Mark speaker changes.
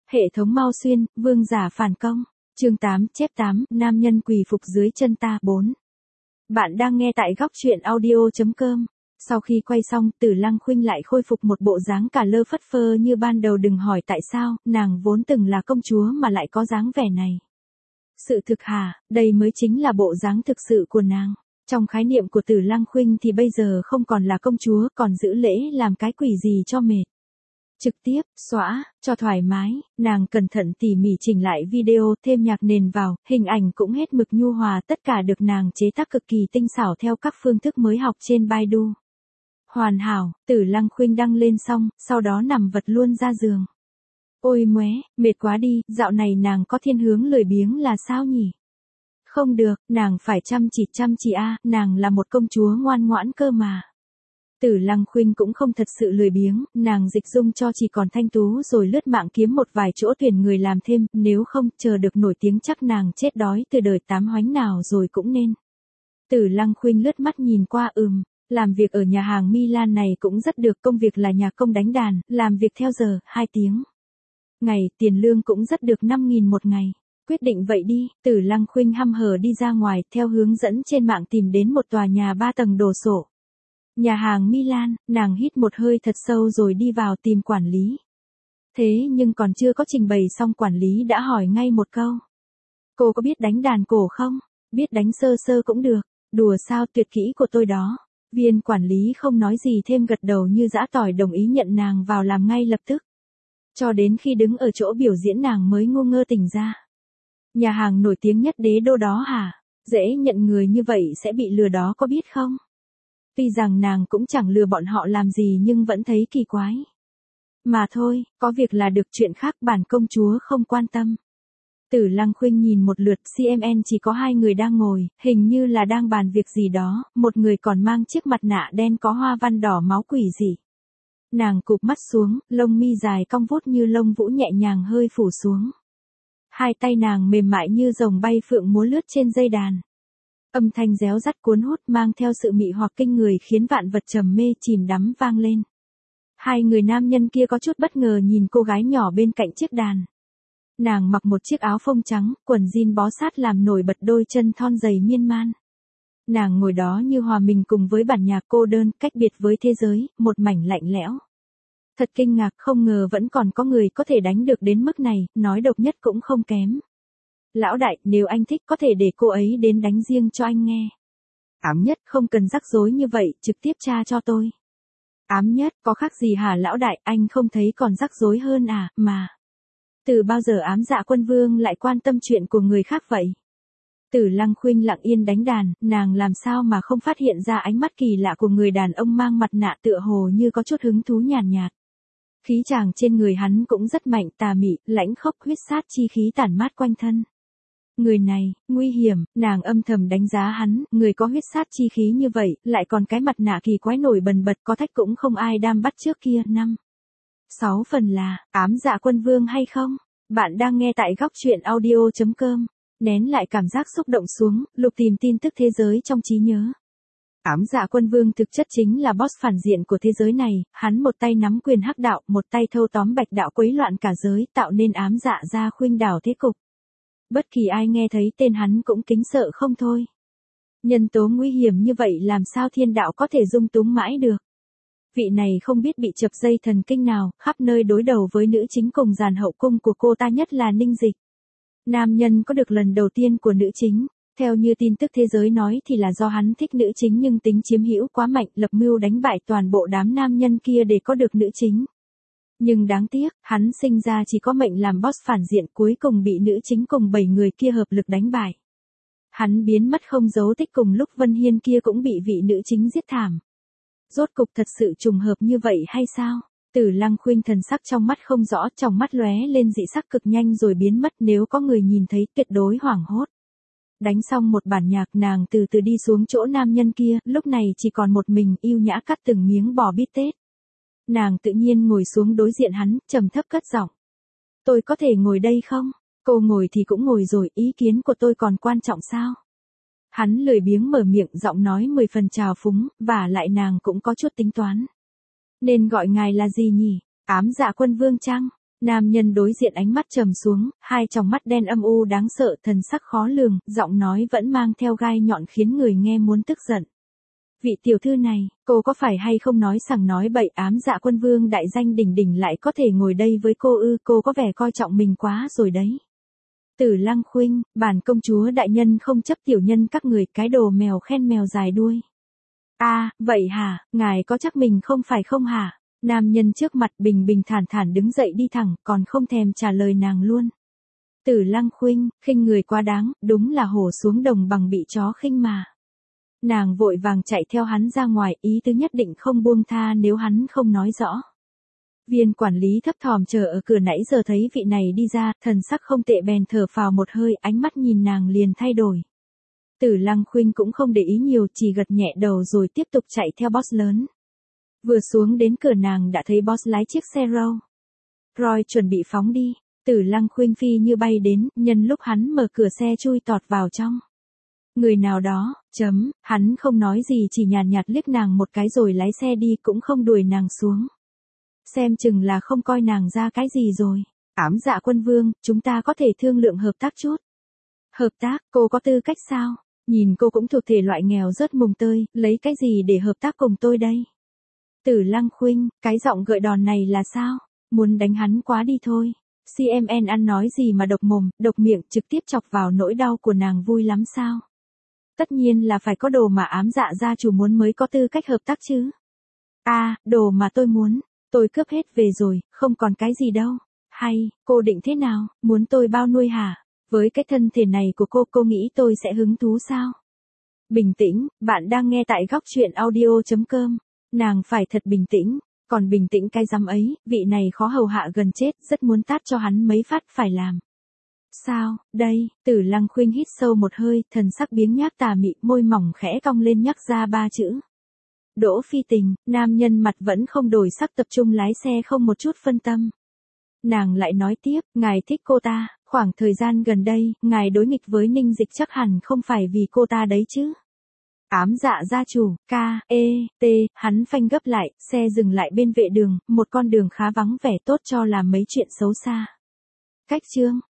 Speaker 1: Hệ thống Mao Xuyên, vương giả phản công. Chương 8, chép 8, nam nhân quỳ phục dưới chân ta 4. Bạn đang nghe tại góc truyện audio.com. Sau khi quay xong, Tử Lăng Khuynh lại khôi phục một bộ dáng cả lơ phất phơ như ban đầu, đừng hỏi tại sao, nàng vốn từng là công chúa mà lại có dáng vẻ này. Sự thực hả, đây mới chính là bộ dáng thực sự của nàng. Trong khái niệm của Tử Lăng Khuynh thì bây giờ không còn là công chúa, còn giữ lễ làm cái quỷ gì cho mệt. Trực tiếp, xóa, cho thoải mái, nàng cẩn thận tỉ mỉ chỉnh lại video, thêm nhạc nền vào, hình ảnh cũng hết mực nhu hòa, tất cả được nàng chế tác cực kỳ tinh xảo theo các phương thức mới học trên Baidu. Hoàn hảo, Tử Lăng Khuynh đăng lên xong, sau đó nằm vật luôn ra giường. Ôi móe, mệt quá đi, dạo này nàng có thiên hướng lười biếng là sao nhỉ? Không được, nàng phải chăm chỉ nàng là một công chúa ngoan ngoãn cơ mà. Tử Lăng Khuynh cũng không thật sự lười biếng, nàng dịch dung cho chỉ còn thanh tú rồi lướt mạng kiếm một vài chỗ tuyển người làm thêm, nếu không chờ được nổi tiếng chắc nàng chết đói từ đời tám hoánh nào rồi cũng nên. Tử Lăng Khuynh lướt mắt nhìn qua làm việc ở nhà hàng Milan này cũng rất được, công việc là nhà công đánh đàn, làm việc theo giờ, 2 tiếng. Ngày, tiền lương cũng rất được 5.000 một ngày. Quyết định vậy đi, Tử Lăng Khuynh hăm hở đi ra ngoài, theo hướng dẫn trên mạng tìm đến một tòa nhà 3 tầng đổ sộ. Nhà hàng Milan, nàng hít một hơi thật sâu rồi đi vào tìm quản lý. Thế nhưng còn chưa có trình bày xong, quản lý đã hỏi ngay một câu. Cô có biết đánh đàn cổ không? Biết đánh sơ sơ cũng được. Đùa sao, tuyệt kỹ của tôi đó. Viên quản lý không nói gì thêm, gật đầu như giã tỏi đồng ý nhận nàng vào làm ngay lập tức. Cho đến khi đứng ở chỗ biểu diễn nàng mới ngu ngơ tỉnh ra. Nhà hàng nổi tiếng nhất đế đô đó hả? Dễ nhận người như vậy sẽ bị lừa đó, có biết không? Tuy rằng nàng cũng chẳng lừa bọn họ làm gì nhưng vẫn thấy kỳ quái. Mà thôi, có việc là được, chuyện khác bản công chúa không quan tâm. Tử Lăng Khuynh nhìn một lượt, CMN chỉ có 2 người đang ngồi, hình như là đang bàn việc gì đó, một người còn mang chiếc mặt nạ đen có hoa văn đỏ máu quỷ gì. Nàng cụp mắt xuống, lông mi dài cong vút như lông vũ nhẹ nhàng hơi phủ xuống. Hai tay nàng mềm mại như rồng bay phượng múa lướt trên dây đàn. Âm thanh réo rắt cuốn hút mang theo sự mị hoặc kinh người khiến vạn vật trầm mê chìm đắm vang lên. Hai người nam nhân kia có chút bất ngờ nhìn cô gái nhỏ bên cạnh chiếc đàn. Nàng mặc một chiếc áo phông trắng, quần jean bó sát làm nổi bật đôi chân thon dày miên man. Nàng ngồi đó như hòa mình cùng với bản nhạc, cô đơn, cách biệt với thế giới, một mảnh lạnh lẽo. Thật kinh ngạc, không ngờ vẫn còn có người có thể đánh được đến mức này, nói độc nhất cũng không kém. Lão đại, nếu anh thích có thể để cô ấy đến đánh riêng cho anh nghe. Ám nhất, không cần rắc rối như vậy, trực tiếp tra cho tôi. Ám nhất, có khác gì hả lão đại, anh không thấy còn rắc rối hơn à, mà. Từ bao giờ Ám Dạ Quân Vương lại quan tâm chuyện của người khác vậy? Tử Lăng Khuynh lặng yên đánh đàn, nàng làm sao mà không phát hiện ra ánh mắt kỳ lạ của người đàn ông mang mặt nạ, tựa hồ như có chút hứng thú nhàn nhạt. Khí chàng trên người hắn cũng rất mạnh, tà mị, lãnh khốc, huyết sát chi khí tản mát quanh thân. Người này, nguy hiểm, nàng âm thầm đánh giá hắn, người có huyết sát chi khí như vậy, lại còn cái mặt nạ kỳ quái nổi bần bật, có thách cũng không ai đam bắt trước kia. 6 phần là, Ám Dạ Quân Vương hay không? Bạn đang nghe tại góc truyện audio.com. Nén lại cảm giác xúc động xuống, lục tìm tin tức thế giới trong trí nhớ. Ám Dạ Quân Vương thực chất chính là boss phản diện của thế giới này, hắn một tay nắm quyền hắc đạo, một tay thâu tóm bạch đạo, quấy loạn cả giới, tạo nên Ám Dạ gia khuynh đảo thế cục. Bất kỳ ai nghe thấy tên hắn cũng kính sợ không thôi. Nhân tố nguy hiểm như vậy làm sao thiên đạo có thể dung túng mãi được. Vị này không biết bị chập dây thần kinh nào, khắp nơi đối đầu với nữ chính cùng dàn hậu cung của cô ta, nhất là Ninh Dịch. Nam nhân có được lần đầu tiên của nữ chính, theo như tin tức thế giới nói thì là do hắn thích nữ chính nhưng tính chiếm hữu quá mạnh, lập mưu đánh bại toàn bộ đám nam nhân kia để có được nữ chính. Nhưng đáng tiếc, hắn sinh ra chỉ có mệnh làm boss phản diện, cuối cùng bị nữ chính cùng 7 người kia hợp lực đánh bại. Hắn biến mất không dấu tích cùng lúc Vân Hiên kia cũng bị vị nữ chính giết thảm. Rốt cục thật sự trùng hợp như vậy hay sao? Tử Lăng Khuynh thần sắc trong mắt không rõ, trong mắt lóe lên dị sắc cực nhanh rồi biến mất, nếu có người nhìn thấy tuyệt đối hoảng hốt. Đánh xong một bản nhạc, nàng từ từ đi xuống chỗ nam nhân kia, lúc này chỉ còn một mình, yêu nhã cắt từng miếng bò bít tết. Nàng tự nhiên ngồi xuống đối diện hắn, trầm thấp cất giọng. Tôi có thể ngồi đây không? Cô ngồi thì cũng ngồi rồi, ý kiến của tôi còn quan trọng sao? Hắn lười biếng mở miệng, giọng nói 10 phần trào phúng, và lại nàng cũng có chút tính toán. Nên gọi ngài là gì nhỉ? Ám Dạ Quân Vương chăng? Nam nhân đối diện ánh mắt trầm xuống, hai tròng mắt đen âm u đáng sợ, thần sắc khó lường, giọng nói vẫn mang theo gai nhọn khiến người nghe muốn tức giận. Vị tiểu thư này, cô có phải hay không nói sằng nói bậy, Ám Dạ Quân Vương đại danh đỉnh đỉnh lại có thể ngồi đây với cô ư? Cô có vẻ coi trọng mình quá rồi đấy. Tử Lăng Khuynh, bản công chúa đại nhân không chấp tiểu nhân các người, cái đồ mèo khen mèo dài đuôi. Vậy hả, ngài có chắc mình không phải không hả? Nam nhân trước mặt bình bình thản thản đứng dậy đi thẳng, còn không thèm trả lời nàng luôn. Tử Lăng Khuynh, khinh người quá đáng, đúng là hổ xuống đồng bằng bị chó khinh mà. Nàng vội vàng chạy theo hắn ra ngoài, ý tứ nhất định không buông tha nếu hắn không nói rõ. Viên quản lý thấp thỏm chờ ở cửa nãy giờ thấy vị này đi ra, thần sắc không tệ bèn thở phào một hơi, ánh mắt nhìn nàng liền thay đổi. Tử Lăng Khuynh cũng không để ý nhiều, chỉ gật nhẹ đầu rồi tiếp tục chạy theo boss lớn. Vừa xuống đến cửa nàng đã thấy boss lái chiếc xe Rolls Royce chuẩn bị phóng đi. Tử Lăng Khuynh phi như bay đến, nhân lúc hắn mở cửa xe chui tọt vào trong. Người nào đó, hắn không nói gì, chỉ nhàn nhạt liếc nàng một cái rồi lái xe đi, cũng không đuổi nàng xuống. Xem chừng là không coi nàng ra cái gì rồi. Ám Dạ Quân Vương, chúng ta có thể thương lượng hợp tác chút. Hợp tác, cô có tư cách sao? Nhìn cô cũng thuộc thể loại nghèo rớt mùng tơi, lấy cái gì để hợp tác cùng tôi đây? Tử Lăng Khuynh, cái giọng gợi đòn này là sao? Muốn đánh hắn quá đi thôi. CMN ăn nói gì mà độc mồm, độc miệng, trực tiếp chọc vào nỗi đau của nàng vui lắm sao? Tất nhiên là phải có đồ mà Ám Dạ gia chủ muốn mới có tư cách hợp tác chứ. Đồ mà tôi muốn, tôi cướp hết về rồi, không còn cái gì đâu. Hay, cô định thế nào, muốn tôi bao nuôi hả? Với cái thân thể này của cô nghĩ tôi sẽ hứng thú sao? Bình tĩnh, bạn đang nghe tại góc truyện audio.com. Nàng phải thật bình tĩnh, còn bình tĩnh cái rắm ấy, vị này khó hầu hạ gần chết, rất muốn tát cho hắn mấy phát phải làm. Sao, đây, Tử Lăng Khuynh hít sâu một hơi, thần sắc biếng nhác tà mị, môi mỏng khẽ cong lên nhắc ra 3 chữ. Đỗ Phi Tình, nam nhân mặt vẫn không đổi sắc, tập trung lái xe không một chút phân tâm. Nàng lại nói tiếp, ngài thích cô ta, khoảng thời gian gần đây, ngài đối nghịch với Ninh Dịch chắc hẳn không phải vì cô ta đấy chứ. Ám Dạ gia chủ, hắn phanh gấp lại, xe dừng lại bên vệ đường, một con đường khá vắng vẻ, tốt cho làm mấy chuyện xấu xa. Cách chương,